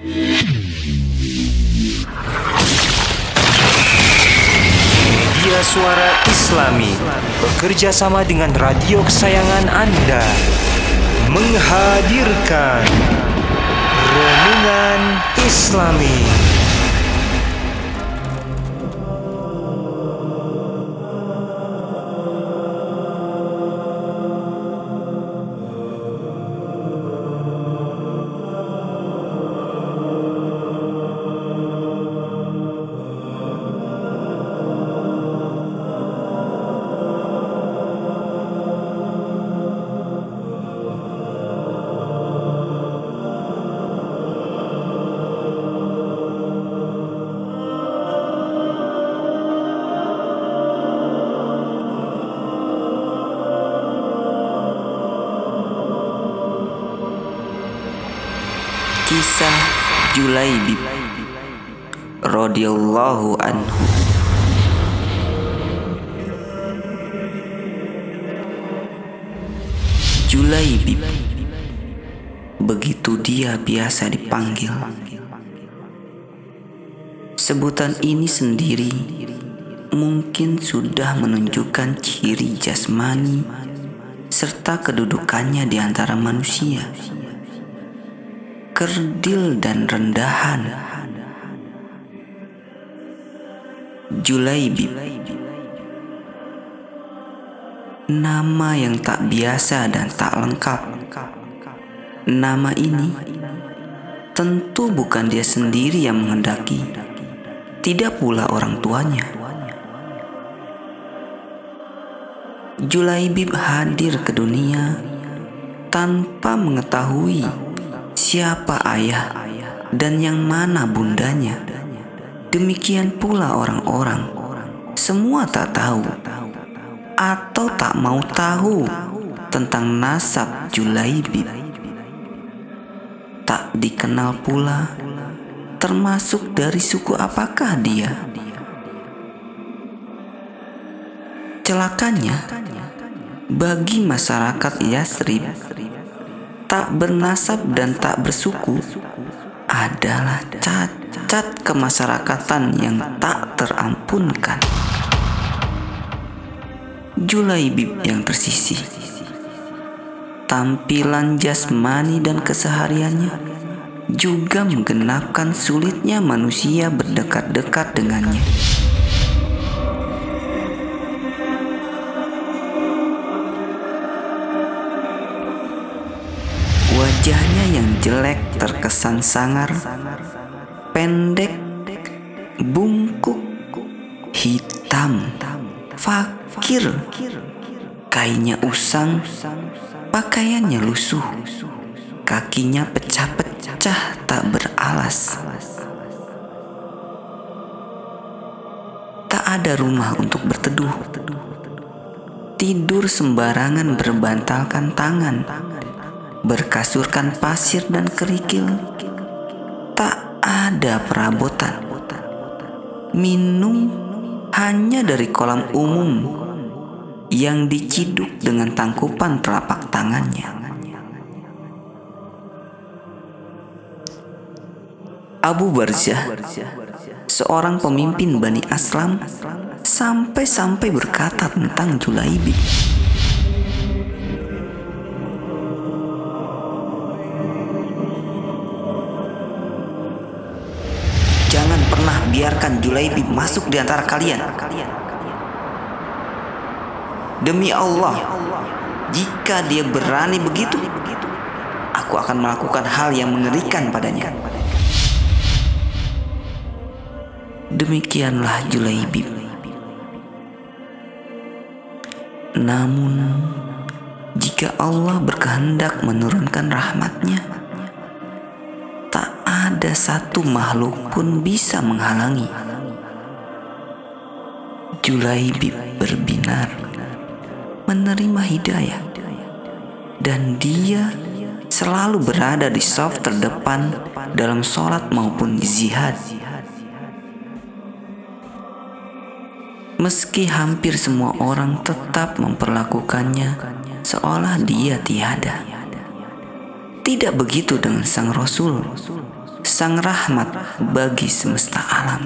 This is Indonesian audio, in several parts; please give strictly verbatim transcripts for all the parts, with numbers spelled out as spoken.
Media Suara Islami bekerja sama dengan radio kesayangan Anda menghadirkan Renungan Islami. Kisah Julaibib radhiyallahu anhu. Julaibib, begitu dia biasa dipanggil. Sebutan ini sendiri mungkin sudah menunjukkan ciri jasmani serta kedudukannya di antara manusia. Kerdil dan rendahan. Julaibib, nama yang tak biasa dan tak lengkap. Nama ini tentu bukan dia sendiri yang menghendaki, tidak pula orang tuanya. Julaibib hadir ke dunia tanpa mengetahui siapa ayah dan yang mana bundanya. Demikian pula orang-orang, semua tak tahu atau tak mau tahu tentang nasab Julaibib. Tak dikenal pula termasuk dari suku apakah dia. Celakanya, bagi masyarakat Yasrib, tak bernasab dan tak bersuku adalah cacat kemasyarakatan yang tak terampunkan. Julaibib yang tersisih, tampilan jasmani dan kesehariannya juga menggenapkan sulitnya manusia berdekat-dekat dengannya. Wajahnya yang jelek terkesan sangar, pendek, bungkuk, hitam, fakir, kainnya usang, pakaiannya lusuh, kakinya pecah-pecah tak beralas. Tak ada rumah untuk berteduh, tidur sembarangan berbantalkan tangan, berkasurkan pasir dan kerikil. Tak ada perabotan. Minum hanya dari kolam umum yang diciduk dengan tangkupan telapak tangannya. Abu Barzah, seorang pemimpin Bani Aslam, sampai-sampai berkata tentang Julaibib, "Jangan pernah biarkan Julaibib masuk di antara kalian. Demi Allah, jika dia berani begitu, aku akan melakukan hal yang mengerikan padanya." Demikianlah Julaibib. Namun, jika Allah berkehendak menurunkan rahmatnya, tak ada satu makhluk pun bisa menghalangi. Julaibib berbinar, menerima hidayah, dan dia selalu berada di saf terdepan dalam sholat maupun jihad. Meski hampir semua orang tetap memperlakukannya seolah dia tiada. Tidak begitu dengan sang Rasul sang rahmat bagi semesta alam.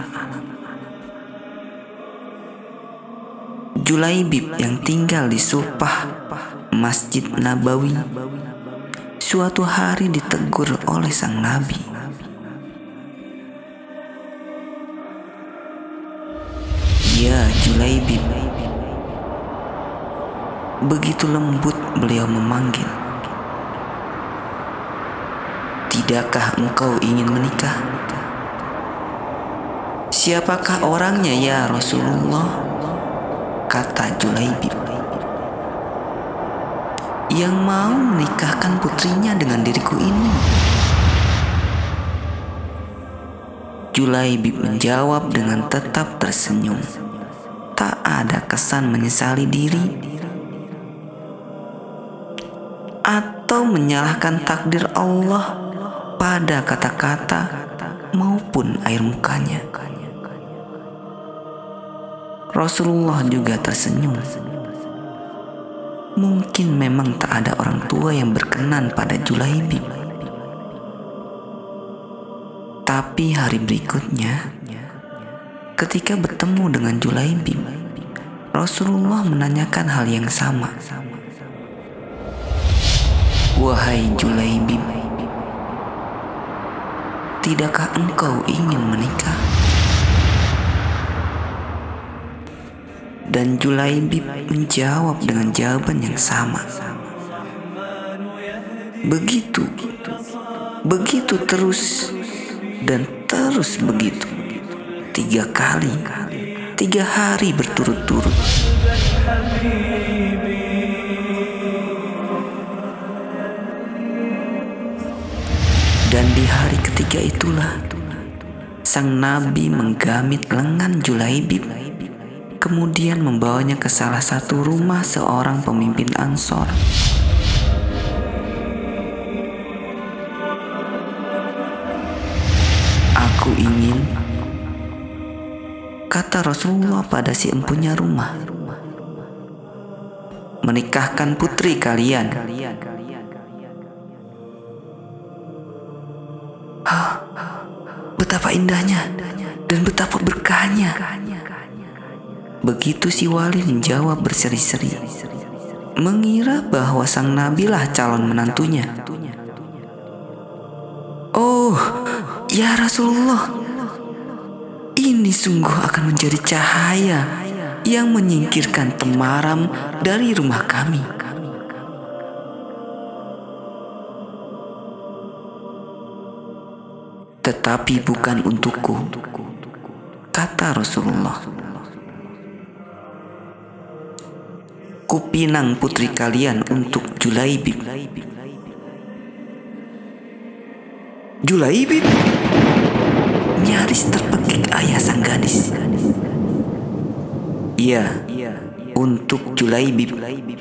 Julaibib yang tinggal di Sufah Masjid Nabawi suatu hari ditegur oleh sang Nabi. "Ya Julaibib," begitu lembut beliau memanggil, "tidakkah engkau ingin menikah?" "Siapakah orangnya ya Rasulullah?" kata Julaibib. "Yang mau menikahkan putrinya dengan diriku ini." Julaibib menjawab dengan tetap tersenyum. Tak ada kesan menyesali diri atau menyalahkan takdir Allah pada kata-kata maupun air mukanya. Rasulullah juga tersenyum. Mungkin memang tak ada orang tua yang berkenan pada Julaibib. Tapi hari berikutnya, ketika bertemu dengan Julaibib, Rasulullah menanyakan hal yang sama. "Wahai Julaibib, tidakkah engkau ingin menikah?" Dan Julaibib menjawab dengan jawaban yang sama. Begitu, begitu terus dan terus begitu. Tiga kali, tiga hari berturut-turut. Dan di hari ketiga itulah sang Nabi menggamit lengan Julaibib, kemudian membawanya ke salah satu rumah seorang pemimpin Ansor. "Aku ingin," kata Rasulullah pada si empunya rumah, "menikahkan putri kalian." "Hah, betapa indahnya dan betapa berkahnya," begitu si wali menjawab berseri-seri, mengira bahwa sang nabilah calon menantunya. "Oh, ya Rasulullah, ini sungguh akan menjadi cahaya yang menyingkirkan temaram dari rumah kami." "Tetapi bukan untukku," kata Rasulullah. "Kupinang putri kalian untuk Julaibib." "Julaibib?" nyaris terpekik ayah sang gadis. "Iya, untuk Julaibib."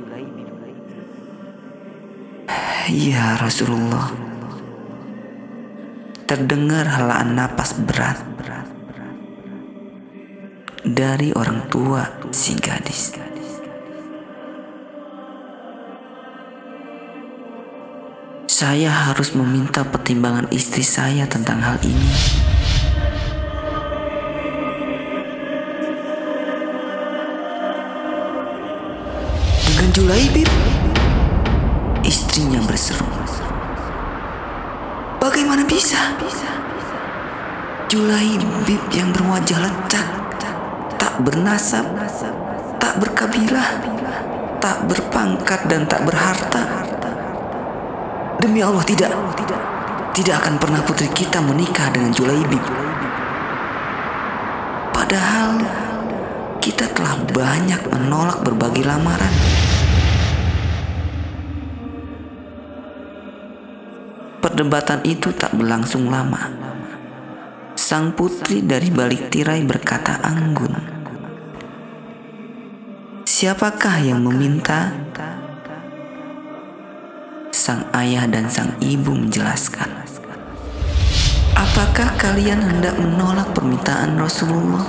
"Ya Rasulullah." Terdengar helaan napas berat dari orang tua si gadis. "Saya harus meminta pertimbangan istri saya tentang hal ini." "Dengan Julaibib?" istrinya berseru. "Bagaimana bisa? Julaibib yang berwajah lecak, tak bernasab, tak berkabilah, tak berpangkat dan tak berharta. Demi Allah, tidak, tidak akan pernah putri kita menikah dengan Julaibib. Padahal kita telah banyak menolak berbagai lamaran." Perdebatan itu tak berlangsung lama. Sang putri dari balik tirai berkata anggun, "Siapakah yang meminta?" Sang ayah dan sang ibu menjelaskan, "Apakah kalian hendak menolak permintaan Rasulullah?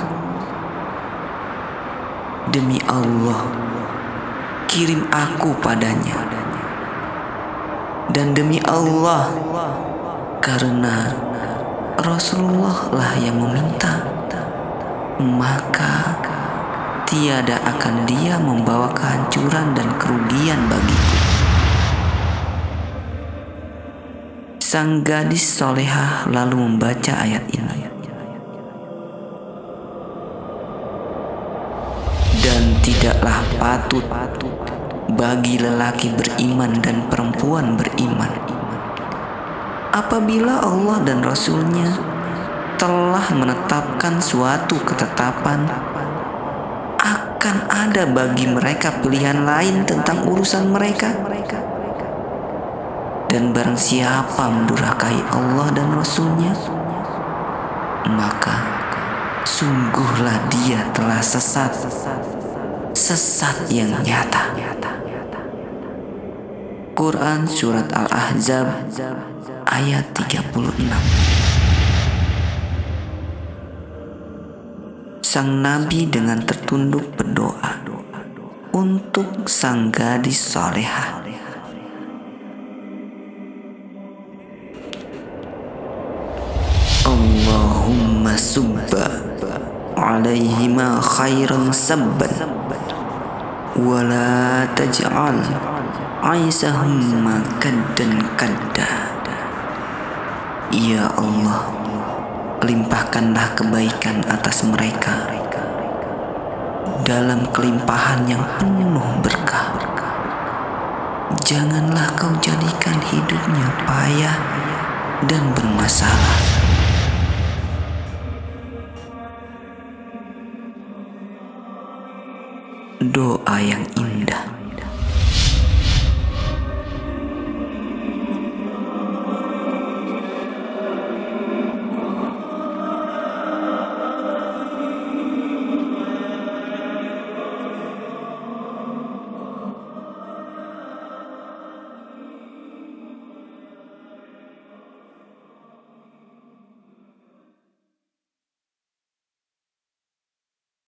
Demi Allah, kirim aku padanya. Dan demi Allah, karena Rasulullah lah yang meminta, maka tiada akan dia membawa kehancuran dan kerugian bagiku. Sang gadis solehah lalu membaca ayat ini. Dan tidaklah patut bagi lelaki beriman dan perempuan beriman apabila Allah dan Rasul-Nya telah menetapkan suatu ketetapan, akan ada bagi mereka pilihan lain tentang urusan mereka. Dan barang siapa mendurhakai Allah dan Rasul-Nya, maka sungguhlah dia telah sesat, sesat yang nyata. Quran Surat Al-Ahzab ayat tiga puluh enam. Sang Nabi dengan tertunduk berdoa untuk sang gadis solehah. Allahumma subba alaihima khairan sabban wa la taj'al aisahumma kaddan kadda. Ya Allah, limpahkanlah kebaikan atas mereka dalam kelimpahan yang penuh berkah. Janganlah kau jadikan hidupnya payah dan bermasalah. Doa yang indah